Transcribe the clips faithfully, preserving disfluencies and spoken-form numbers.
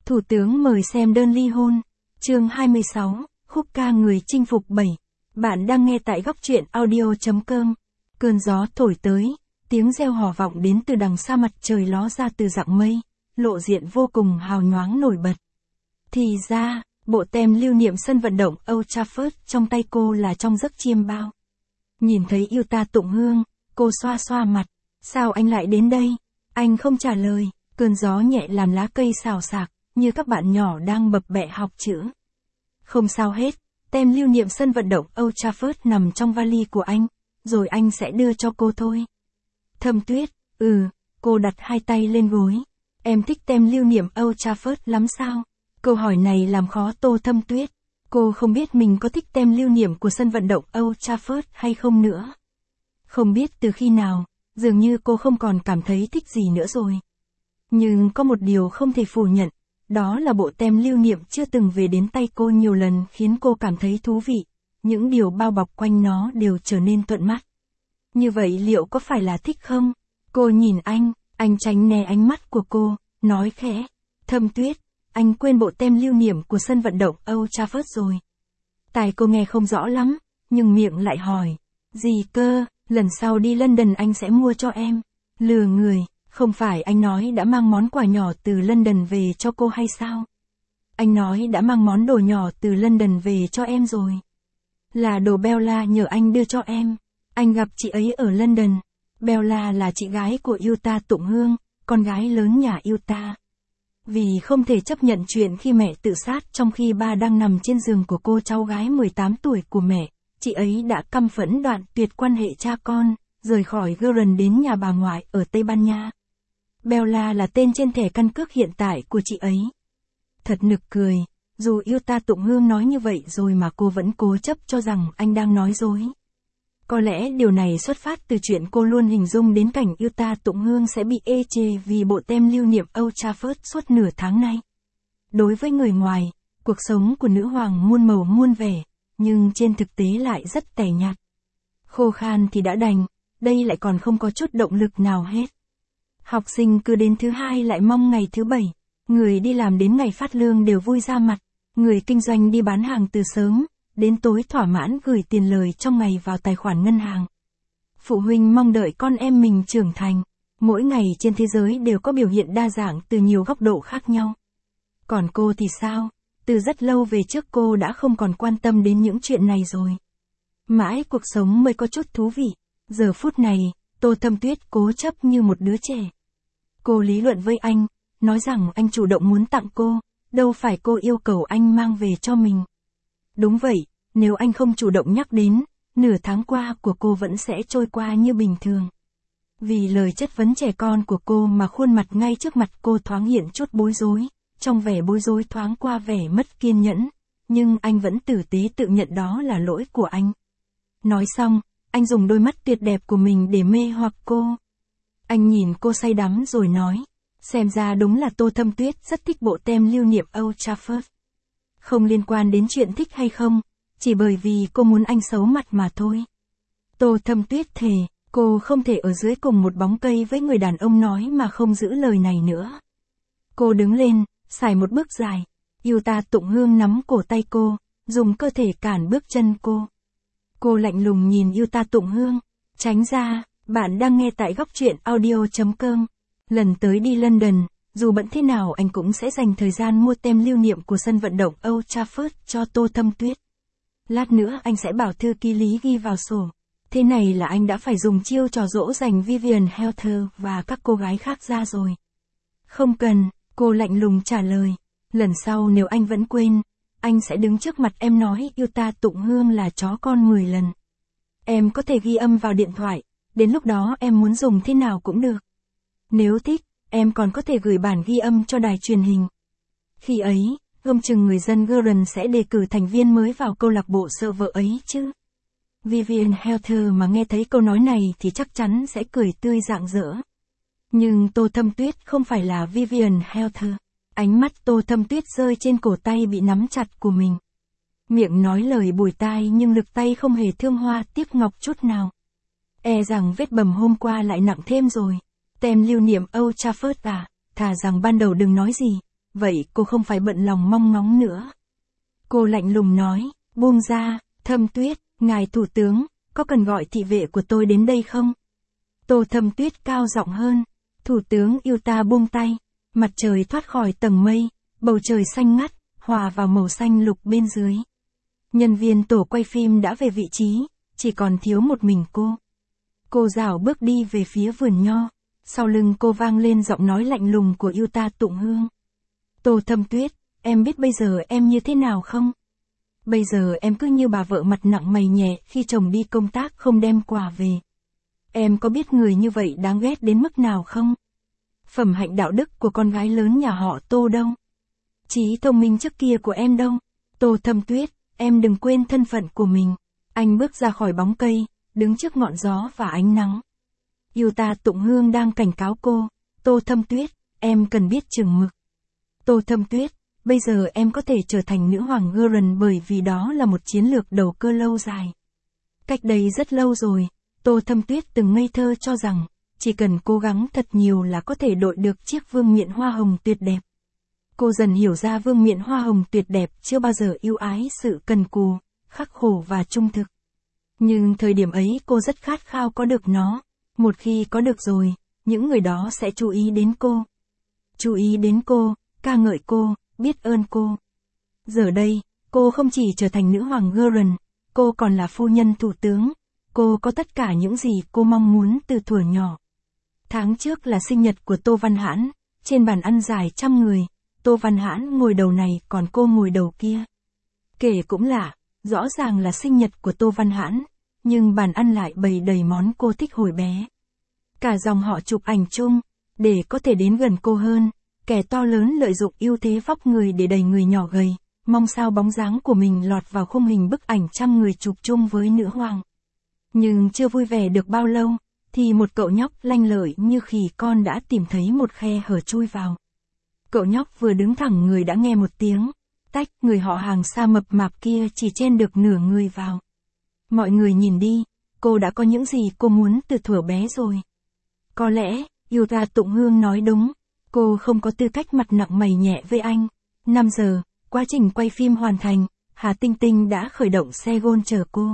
Thủ tướng mời xem đơn ly hôn. Chương hai mươi sáu, khúc ca người chinh phục bảy. Bạn đang nghe tại góc truyện audio chấm com. Cơn gió thổi tới, tiếng reo hò vọng đến từ đằng xa, mặt trời ló ra từ rặng mây, lộ diện vô cùng hào nhoáng nổi bật. Thì ra, bộ tem lưu niệm sân vận động Old Trafford trong tay cô là trong giấc chiêm bao. Nhìn thấy yêu ta tụng hương, cô xoa xoa mặt. Sao anh lại đến đây? Anh không trả lời. Cơn gió nhẹ làm lá cây xào xạc, như các bạn nhỏ đang bập bẹ học chữ. Không sao hết, tem lưu niệm sân vận động Old Trafford nằm trong vali của anh, rồi anh sẽ đưa cho cô thôi. Thâm Tuyết, ừ, cô đặt hai tay lên gối. Em thích tem lưu niệm Old Trafford lắm sao? Câu hỏi này làm khó Tô Thâm Tuyết. Cô không biết mình có thích tem lưu niệm của sân vận động Old Trafford hay không nữa. Không biết từ khi nào, dường như cô không còn cảm thấy thích gì nữa rồi. Nhưng có một điều không thể phủ nhận, đó là bộ tem lưu niệm chưa từng về đến tay cô nhiều lần khiến cô cảm thấy thú vị. Những điều bao bọc quanh nó đều trở nên thuận mắt. Như vậy liệu có phải là thích không? Cô nhìn anh, anh tránh né ánh mắt của cô, nói khẽ. Thâm Tuyết, anh quên bộ tem lưu niệm của sân vận động Old Trafford rồi. Tai cô nghe không rõ lắm, nhưng miệng lại hỏi. Gì cơ, lần sau đi London anh sẽ mua cho em. Lừa người, không phải anh nói đã mang món quà nhỏ từ London về cho cô hay sao? Anh nói đã mang món đồ nhỏ từ London về cho em rồi. Là đồ Bella nhờ anh đưa cho em. Anh gặp chị ấy ở London. Bella là chị gái của Yuta Tụng Hương, con gái lớn nhà Yuta. Vì không thể chấp nhận chuyện khi mẹ tự sát trong khi ba đang nằm trên giường của cô cháu gái mười tám tuổi của mẹ, chị ấy đã căm phẫn đoạn tuyệt quan hệ cha con, rời khỏi Guernsey đến nhà bà ngoại ở Tây Ban Nha. Bella là tên trên thẻ căn cước hiện tại của chị ấy. Thật nực cười, dù Yuta Tụng Hương nói như vậy rồi mà cô vẫn cố chấp cho rằng anh đang nói dối. Có lẽ điều này xuất phát từ chuyện cô luôn hình dung đến cảnh Yuta Tụng Hương sẽ bị ê chê vì bộ tem lưu niệm Old Trafford suốt nửa tháng nay. Đối với người ngoài, cuộc sống của nữ hoàng muôn màu muôn vẻ, nhưng trên thực tế lại rất tẻ nhạt. Khô khan thì đã đành, đây lại còn không có chút động lực nào hết. Học sinh cứ đến thứ hai lại mong ngày thứ bảy, người đi làm đến ngày phát lương đều vui ra mặt, người kinh doanh đi bán hàng từ sớm đến tối thỏa mãn gửi tiền lời trong ngày vào tài khoản ngân hàng. Phụ huynh mong đợi con em mình trưởng thành, mỗi ngày trên thế giới đều có biểu hiện đa dạng từ nhiều góc độ khác nhau. Còn cô thì sao? Từ rất lâu về trước cô đã không còn quan tâm đến những chuyện này rồi. Mãi cuộc sống mới có chút thú vị. Giờ phút này, Tô Thâm Tuyết cố chấp như một đứa trẻ. Cô lý luận với anh, nói rằng anh chủ động muốn tặng cô, đâu phải cô yêu cầu anh mang về cho mình. Đúng vậy, nếu anh không chủ động nhắc đến, nửa tháng qua của cô vẫn sẽ trôi qua như bình thường. Vì lời chất vấn trẻ con của cô mà khuôn mặt ngay trước mặt cô thoáng hiện chút bối rối, trong vẻ bối rối thoáng qua vẻ mất kiên nhẫn, nhưng anh vẫn tử tế tự nhận đó là lỗi của anh. Nói xong, anh dùng đôi mắt tuyệt đẹp của mình để mê hoặc cô. Anh nhìn cô say đắm rồi nói, xem ra đúng là Tô Thâm Tuyết rất thích bộ tem lưu niệm Old Trafford. Không liên quan đến chuyện thích hay không, chỉ bởi vì cô muốn anh xấu mặt mà thôi. Tô Thâm Tuyết thề, cô không thể ở dưới cùng một bóng cây với người đàn ông nói mà không giữ lời này nữa. Cô đứng lên, xài một bước dài. Yuta Tụng Hương nắm cổ tay cô, dùng cơ thể cản bước chân cô. Cô lạnh lùng nhìn Yuta Tụng Hương, tránh ra, bạn đang nghe tại góc truyện audio chấm com. Lần tới đi London, dù bận thế nào anh cũng sẽ dành thời gian mua tem lưu niệm của sân vận động Old Trafford cho Tô Thâm Tuyết. Lát nữa anh sẽ bảo thư ký lý ghi vào sổ. Thế này là anh đã phải dùng chiêu trò dỗ dành Vivian Helter và các cô gái khác ra rồi. Không cần, cô lạnh lùng trả lời. Lần sau nếu anh vẫn quên, anh sẽ đứng trước mặt em nói Yuta Tụng Hương là chó con mười lần. Em có thể ghi âm vào điện thoại, đến lúc đó em muốn dùng thế nào cũng được. Nếu thích, em còn có thể gửi bản ghi âm cho đài truyền hình. Khi ấy, gom chừng người dân Guernsey sẽ đề cử thành viên mới vào câu lạc bộ sợ vợ ấy chứ. Vivian Helter mà nghe thấy câu nói này thì chắc chắn sẽ cười tươi rạng rỡ. Nhưng Tô Thâm Tuyết không phải là Vivian Helter. Ánh mắt Tô Thâm Tuyết rơi trên cổ tay bị nắm chặt của mình. Miệng nói lời bùi tai nhưng lực tay không hề thương hoa tiếc ngọc chút nào. E rằng vết bầm hôm qua lại nặng thêm rồi. Tem lưu niệm Old Trafford à, thà rằng ban đầu đừng nói gì. vậy cô không phải bận lòng mong ngóng nữa. Cô lạnh lùng nói, buông ra, Thâm Tuyết, ngài thủ tướng, có cần gọi thị vệ của tôi đến đây không? Tô Thâm Tuyết cao giọng hơn, thủ tướng Utah buông tay, mặt trời thoát khỏi tầng mây, bầu trời xanh ngắt, hòa vào màu xanh lục bên dưới. Nhân viên tổ quay phim đã về vị trí, chỉ còn thiếu một mình cô. Cô rảo bước đi về phía vườn nho, sau lưng cô vang lên giọng nói lạnh lùng của Utah Tụng Hương. Tô Thâm Tuyết, em biết bây giờ em như thế nào không? Bây giờ em cứ như bà vợ mặt nặng mày nhẹ khi chồng đi công tác không đem quà về. Em có biết người như vậy đáng ghét đến mức nào không? Phẩm hạnh đạo đức của con gái lớn nhà họ Tô đâu? Trí thông minh trước kia của em đâu? Tô Thâm Tuyết, em đừng quên thân phận của mình. Anh bước ra khỏi bóng cây, đứng trước ngọn gió và ánh nắng. Utah Tụng Hương đang cảnh cáo cô, Tô Thâm Tuyết, em cần biết chừng mực. Tô Thâm Tuyết, bây giờ em có thể trở thành nữ hoàng Gurren bởi vì đó là một chiến lược đầu cơ lâu dài. Cách đây rất lâu rồi, Tô Thâm Tuyết từng ngây thơ cho rằng, chỉ cần cố gắng thật nhiều là có thể đội được chiếc vương miện hoa hồng tuyệt đẹp. Cô dần hiểu ra vương miện hoa hồng tuyệt đẹp chưa bao giờ yêu ái sự cần cù, khắc khổ và trung thực. Nhưng thời điểm ấy cô rất khát khao có được nó. Một khi có được rồi, những người đó sẽ chú ý đến cô. Chú ý đến cô, ca ngợi cô, biết ơn cô. Giờ đây, cô không chỉ trở thành nữ hoàng Gurren, cô còn là phu nhân thủ tướng. Cô có tất cả những gì cô mong muốn từ thuở nhỏ. Tháng trước là sinh nhật của Tô Văn Hãn, trên bàn ăn dài trăm người, Tô Văn Hãn ngồi đầu này còn cô ngồi đầu kia. Kể cũng lạ, rõ ràng là sinh nhật của Tô Văn Hãn, nhưng bàn ăn lại bày đầy món cô thích hồi bé. Cả dòng họ chụp ảnh chung, để có thể đến gần cô hơn, kẻ to lớn lợi dụng ưu thế vóc người để đẩy người nhỏ gầy, mong sao bóng dáng của mình lọt vào khung hình bức ảnh trăm người chụp chung với nữ hoàng. Nhưng chưa vui vẻ được bao lâu, thì một cậu nhóc lanh lợi như khỉ con đã tìm thấy một khe hở chui vào. Cậu nhóc vừa đứng thẳng người đã nghe một tiếng, tách, người họ hàng xa mập mạp kia chỉ chen được nửa người vào. Mọi người nhìn đi, cô đã có những gì cô muốn từ thuở bé rồi. Có lẽ, Utah Tụng Hương nói đúng, cô không có tư cách mặt nặng mày nhẹ với anh. năm giờ, quá trình quay phim hoàn thành, Hà Tinh Tinh đã khởi động xe gôn chờ cô.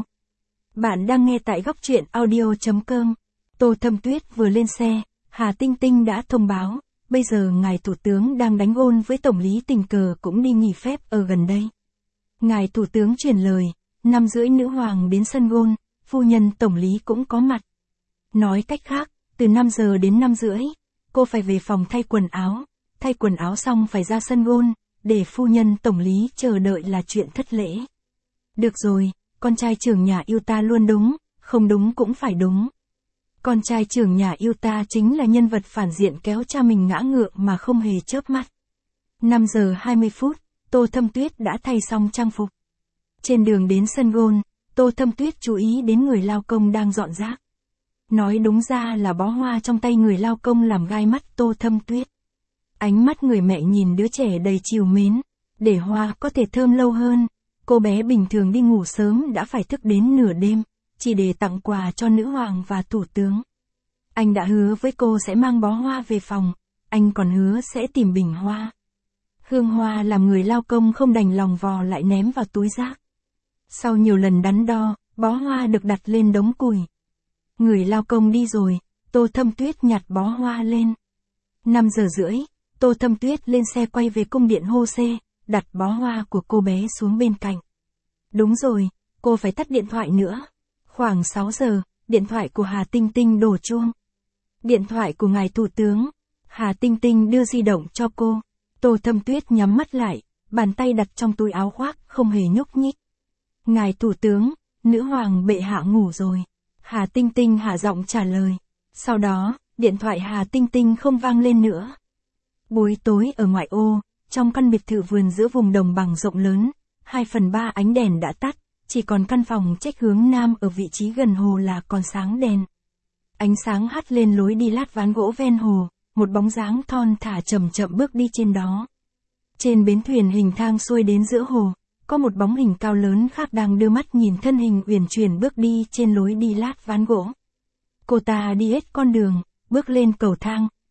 Bạn đang nghe tại góc truyện audio chấm com. Tô Thâm Tuyết vừa lên xe, Hà Tinh Tinh đã thông báo, bây giờ ngài thủ tướng đang đánh gôn với tổng lý tình cờ cũng đi nghỉ phép ở gần đây. Ngài thủ tướng truyền lời, năm rưỡi nữ hoàng đến sân gôn, phu nhân tổng lý cũng có mặt. Nói cách khác, từ năm giờ đến năm rưỡi, cô phải về phòng thay quần áo, thay quần áo xong phải ra sân gôn, để phu nhân tổng lý chờ đợi là chuyện thất lễ. Được rồi, con trai trưởng nhà Utah luôn đúng, không đúng cũng phải đúng. Con trai trưởng nhà Utah chính là nhân vật phản diện kéo cha mình ngã ngựa mà không hề chớp mắt. năm giờ hai mươi phút, Tô Thâm Tuyết đã thay xong trang phục. Trên đường đến sân gôn, Tô Thâm Tuyết chú ý đến người lao công đang dọn rác. Nói đúng ra là bó hoa trong tay người lao công làm gai mắt Tô Thâm Tuyết. Ánh mắt người mẹ nhìn đứa trẻ đầy trìu mến, để hoa có thể thơm lâu hơn. Cô bé bình thường đi ngủ sớm đã phải thức đến nửa đêm, chỉ để tặng quà cho nữ hoàng và thủ tướng. Anh đã hứa với cô sẽ mang bó hoa về phòng, anh còn hứa sẽ tìm bình hoa. Hương hoa làm người lao công không đành lòng vò lại ném vào túi rác. Sau nhiều lần đắn đo, bó hoa được đặt lên đống củi. Người lao công đi rồi, Tô Thâm Tuyết nhặt bó hoa lên. năm giờ rưỡi, Tô Thâm Tuyết lên xe quay về cung điện Hô Xê, đặt bó hoa của cô bé xuống bên cạnh. Đúng rồi, cô phải tắt điện thoại nữa. Khoảng sáu giờ, điện thoại của Hà Tinh Tinh đổ chuông. Điện thoại của ngài thủ tướng. Hà Tinh Tinh đưa di động cho cô. Tô Thâm Tuyết nhắm mắt lại, bàn tay đặt trong túi áo khoác, không hề nhúc nhích. Ngài thủ tướng, nữ hoàng bệ hạ ngủ rồi. Hà Tinh Tinh hạ giọng trả lời. Sau đó, điện thoại Hà Tinh Tinh không vang lên nữa. Buổi tối ở ngoại ô, trong căn biệt thự vườn giữa vùng đồng bằng rộng lớn, hai phần ba ánh đèn đã tắt, chỉ còn căn phòng trách hướng nam ở vị trí gần hồ là còn sáng đèn. Ánh sáng hắt lên lối đi lát ván gỗ ven hồ, một bóng dáng thon thả chậm chậm bước đi trên đó. Trên bến thuyền hình thang xuôi đến giữa hồ, có một bóng hình cao lớn khác đang đưa mắt nhìn thân hình uyển chuyển bước đi trên lối đi lát ván gỗ. Cô ta đi hết con đường, bước lên cầu thang,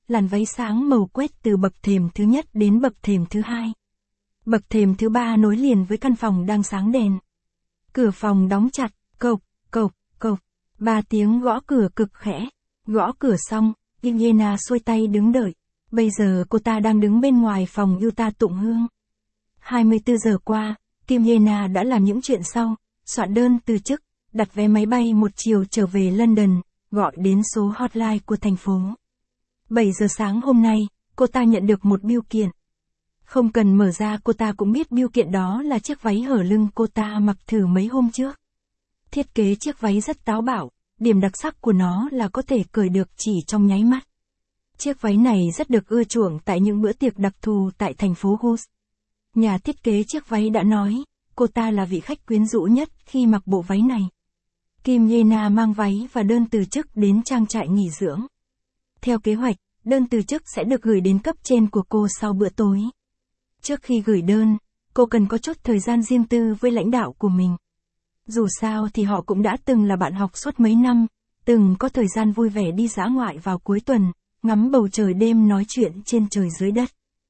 làn váy sáng màu quét từ bậc thềm thứ nhất đến bậc thềm thứ hai. Bậc thềm thứ ba nối liền với căn phòng đang sáng đèn. Cửa phòng đóng chặt, cộc, cộc, cộc. Ba tiếng gõ cửa cực khẽ. Gõ cửa xong, Kim Yena xuôi tay đứng đợi. Bây giờ cô ta đang đứng bên ngoài phòng Yuta tụng hương. hai mươi tư giờ qua, Kim Yena đã làm những chuyện sau, soạn đơn từ chức, đặt vé máy bay một chiều trở về London, gọi đến số hotline của thành phố. bảy giờ sáng hôm nay, cô ta nhận được một bưu kiện. Không cần mở ra cô ta cũng biết bưu kiện đó là chiếc váy hở lưng cô ta mặc thử mấy hôm trước. Thiết kế chiếc váy rất táo bạo, điểm đặc sắc của nó là có thể cởi được chỉ trong nháy mắt. Chiếc váy này rất được ưa chuộng tại những bữa tiệc đặc thù tại thành phố Gus. Nhà thiết kế chiếc váy đã nói, cô ta là vị khách quyến rũ nhất khi mặc bộ váy này. Kim Yena mang váy và đơn từ chức đến trang trại nghỉ dưỡng. Theo kế hoạch, đơn từ chức sẽ được gửi đến cấp trên của cô sau bữa tối. Trước khi gửi đơn, cô cần có chút thời gian riêng tư với lãnh đạo của mình. Dù sao thì họ cũng đã từng là bạn học suốt mấy năm, từng có thời gian vui vẻ đi dã ngoại vào cuối tuần, ngắm bầu trời đêm nói chuyện trên trời dưới đất.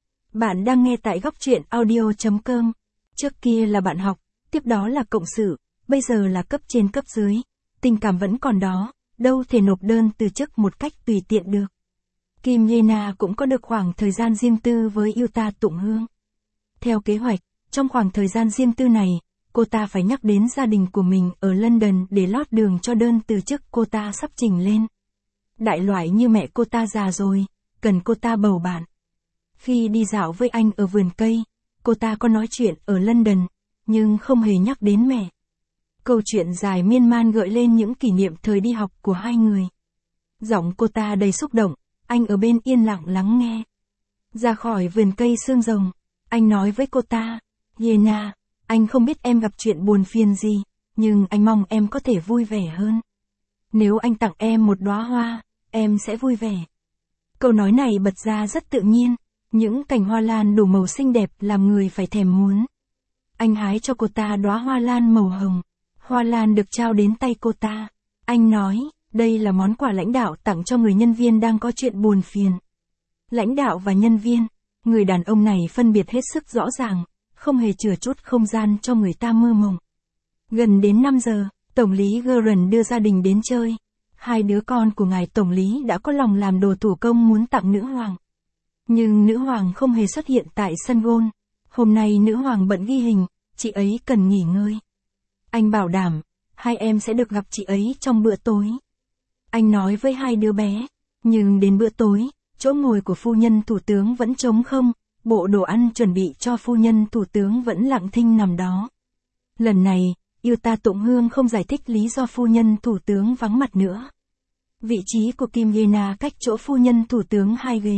Bạn đang nghe tại góc truyện audio chấm com. Trước kia là bạn học, tiếp đó là cộng sự, bây giờ là cấp trên cấp dưới. Tình cảm vẫn còn đó, đâu thể nộp đơn từ chức một cách tùy tiện được. Kim Yena cũng có được khoảng thời gian riêng tư với Yuta tụng hương. Theo kế hoạch, trong khoảng thời gian riêng tư này, cô ta phải nhắc đến gia đình của mình ở London để lót đường cho đơn từ chức cô ta sắp trình lên. Đại loại như mẹ cô ta già rồi, cần cô ta bầu bạn. Khi đi dạo với anh ở vườn cây, cô ta có nói chuyện ở London, nhưng không hề nhắc đến mẹ. Câu chuyện dài miên man gợi lên những kỷ niệm thời đi học của hai người. Giọng cô ta đầy xúc động, anh ở bên yên lặng lắng nghe. Ra khỏi vườn cây xương rồng, anh nói với cô ta, Yena, anh không biết em gặp chuyện buồn phiền gì, nhưng anh mong em có thể vui vẻ hơn. Nếu anh tặng em một đóa hoa, em sẽ vui vẻ. Câu nói này bật ra rất tự nhiên, những cành hoa lan đủ màu xinh đẹp làm người phải thèm muốn. Anh hái cho cô ta đóa hoa lan màu hồng. Hoa lan được trao đến tay cô ta. Anh nói, đây là món quà lãnh đạo tặng cho người nhân viên đang có chuyện buồn phiền. Lãnh đạo và nhân viên, người đàn ông này phân biệt hết sức rõ ràng, không hề chừa chút không gian cho người ta mơ mộng. Gần đến năm giờ, Tổng lý Guerin đưa gia đình đến chơi. Hai đứa con của ngài Tổng lý đã có lòng làm đồ thủ công muốn tặng nữ hoàng. Nhưng nữ hoàng không hề xuất hiện tại sân golf. Hôm nay nữ hoàng bận ghi hình, chị ấy cần nghỉ ngơi. Anh bảo đảm, hai em sẽ được gặp chị ấy trong bữa tối. Anh nói với hai đứa bé, nhưng đến bữa tối, chỗ ngồi của phu nhân thủ tướng vẫn trống không, bộ đồ ăn chuẩn bị cho phu nhân thủ tướng vẫn lặng thinh nằm đó. Lần này, Yuta tụng hương không giải thích lý do phu nhân thủ tướng vắng mặt nữa. Vị trí của Kim Yena cách chỗ phu nhân thủ tướng hai ghế.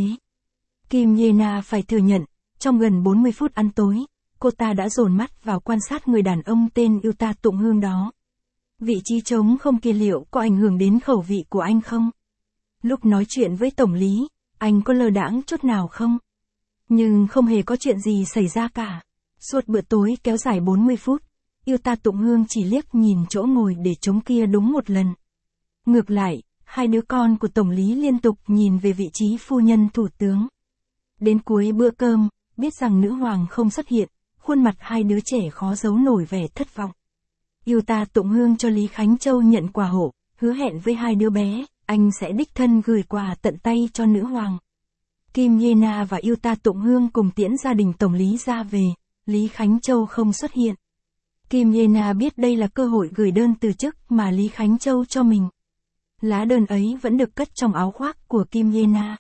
Kim Yena phải thừa nhận, trong gần bốn mươi phút ăn tối, cô ta đã dồn mắt vào quan sát người đàn ông tên Yuta tụng hương đó. Vị trí trống không kia liệu có ảnh hưởng đến khẩu vị của anh không? Lúc nói chuyện với tổng lý, anh có lơ đãng chút nào không? Nhưng không hề có chuyện gì xảy ra cả. Suốt bữa tối kéo dài bốn mươi phút, Yuta tụng hương chỉ liếc nhìn chỗ ngồi để trống kia đúng một lần. Ngược lại, hai đứa con của tổng lý liên tục nhìn về vị trí phu nhân thủ tướng. Đến cuối bữa cơm, biết rằng nữ hoàng không xuất hiện, khuôn mặt hai đứa trẻ khó giấu nổi vẻ thất vọng. Yuta tụng hương cho Lý Khánh Châu nhận quà hộ, hứa hẹn với hai đứa bé, anh sẽ đích thân gửi quà tận tay cho nữ hoàng. Kim Yena và Yuta tụng hương cùng tiễn gia đình tổng lý ra về, Lý Khánh Châu không xuất hiện. Kim Yena biết đây là cơ hội gửi đơn từ chức mà Lý Khánh Châu cho mình. Lá đơn ấy vẫn được cất trong áo khoác của Kim Yena.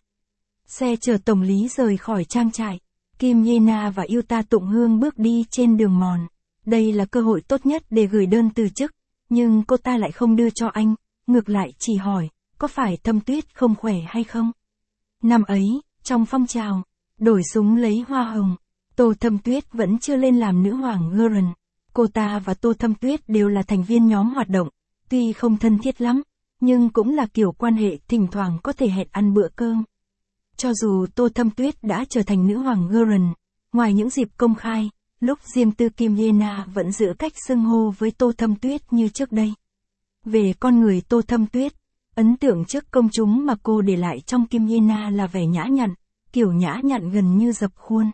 Xe chở tổng lý rời khỏi trang trại. Kim Yena và Yuta tụng hương bước đi trên đường mòn. Đây là cơ hội tốt nhất để gửi đơn từ chức, nhưng cô ta lại không đưa cho anh, ngược lại chỉ hỏi, có phải Thâm Tuyết không khỏe hay không? Năm ấy, trong phong trào, đổi súng lấy hoa hồng, Tô Thâm Tuyết vẫn chưa lên làm nữ hoàng Guerin. Cô ta và Tô Thâm Tuyết đều là thành viên nhóm hoạt động, tuy không thân thiết lắm, nhưng cũng là kiểu quan hệ thỉnh thoảng có thể hẹn ăn bữa cơm. Cho dù Tô Thâm Tuyết đã trở thành nữ hoàng Guerin, ngoài những dịp công khai, lúc riêng tư Kim Yena vẫn giữ cách xưng hô với Tô Thâm Tuyết như trước đây. Về con người Tô Thâm Tuyết, Ấn tượng trước công chúng mà cô để lại trong Kim Ye-na là vẻ nhã nhặn, kiểu nhã nhặn gần như dập khuôn.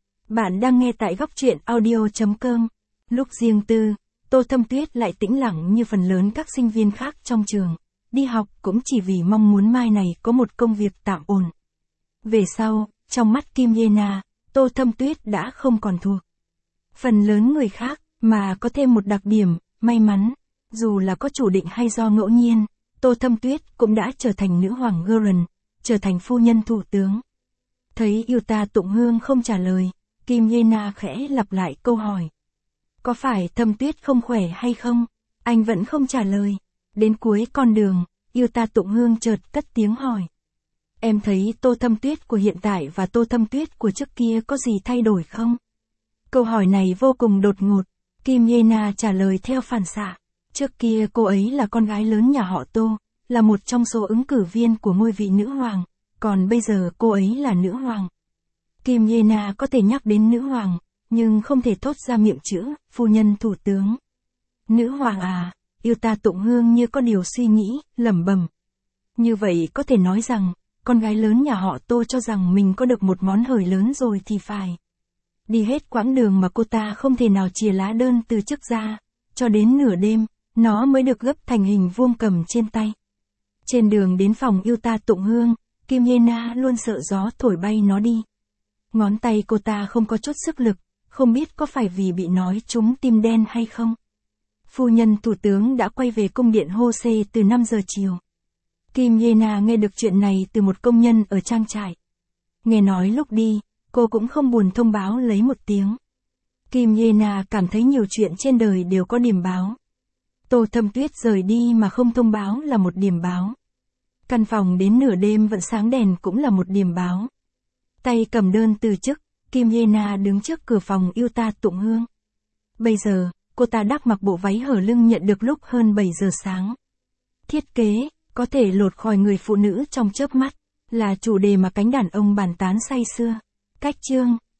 Bạn đang nghe tại góc truyện audio chấm com. Lúc riêng tư, Tô Thâm Tuyết lại tĩnh lặng như phần lớn các sinh viên khác trong trường. Đi học cũng chỉ vì mong muốn mai này có một công việc tạm ổn. Về sau, trong mắt Kim Ye-na, Tô Thâm Tuyết đã không còn thuộc phần lớn người khác, mà có thêm một đặc điểm, may mắn. Dù là có chủ định hay do ngẫu nhiên, Tô Thâm Tuyết cũng đã trở thành nữ hoàng Gurren, trở thành phu nhân thủ tướng. Thấy Yuta Tụng Hương không trả lời, Kim Ye-na khẽ lặp lại câu hỏi. Có phải Thâm Tuyết không khỏe hay không? Anh vẫn không trả lời. Đến cuối con đường, Yuta Tụng Hương chợt cất tiếng hỏi. Em thấy Tô Thâm Tuyết của hiện tại và Tô Thâm Tuyết của trước kia có gì thay đổi không? Câu hỏi này vô cùng đột ngột. Kim Ye-na trả lời theo phản xạ. Trước kia cô ấy là con gái lớn nhà họ Tô, là một trong số ứng cử viên của ngôi vị nữ hoàng, còn bây giờ cô ấy là nữ hoàng. Kim Ye-na có thể nhắc đến nữ hoàng, nhưng không thể thốt ra miệng chữ, phu nhân thủ tướng. Nữ hoàng à, Yuta Tụng Hương như có điều suy nghĩ, lẩm bẩm. Như vậy có thể nói rằng, con gái lớn nhà họ Tô cho rằng mình có được một món hời lớn rồi thì phải. Đi hết quãng đường mà cô ta không thể nào chìa lá đơn từ chức ra, cho đến nửa đêm, nó mới được gấp thành hình vuông cầm trên tay. Trên đường đến phòng Yuta Tụng Hương, Kim Ye-na luôn sợ gió thổi bay nó đi. Ngón tay cô ta không có chút sức lực, không biết có phải vì bị nói trúng tim đen hay không. Phu nhân thủ tướng đã quay về cung điện Hose từ năm giờ chiều. Kim Ye-na nghe được chuyện này từ một công nhân ở trang trại. Nghe nói lúc đi, cô cũng không buồn thông báo lấy một tiếng. Kim Ye-na cảm thấy nhiều chuyện trên đời đều có điểm báo. Tô Thâm Tuyết rời đi mà không thông báo là một điểm báo. Căn phòng đến nửa đêm vẫn sáng đèn cũng là một điểm báo. Tay cầm đơn từ chức, Kim Ye-na đứng trước cửa phòng Yuta Tụng Hương. Bây giờ, cô ta đắp mặc bộ váy hở lưng nhận được lúc hơn bảy giờ sáng. Thiết kế, có thể lột khỏi người phụ nữ trong chớp mắt, là chủ đề mà cánh đàn ông bàn tán say sưa. Cách chương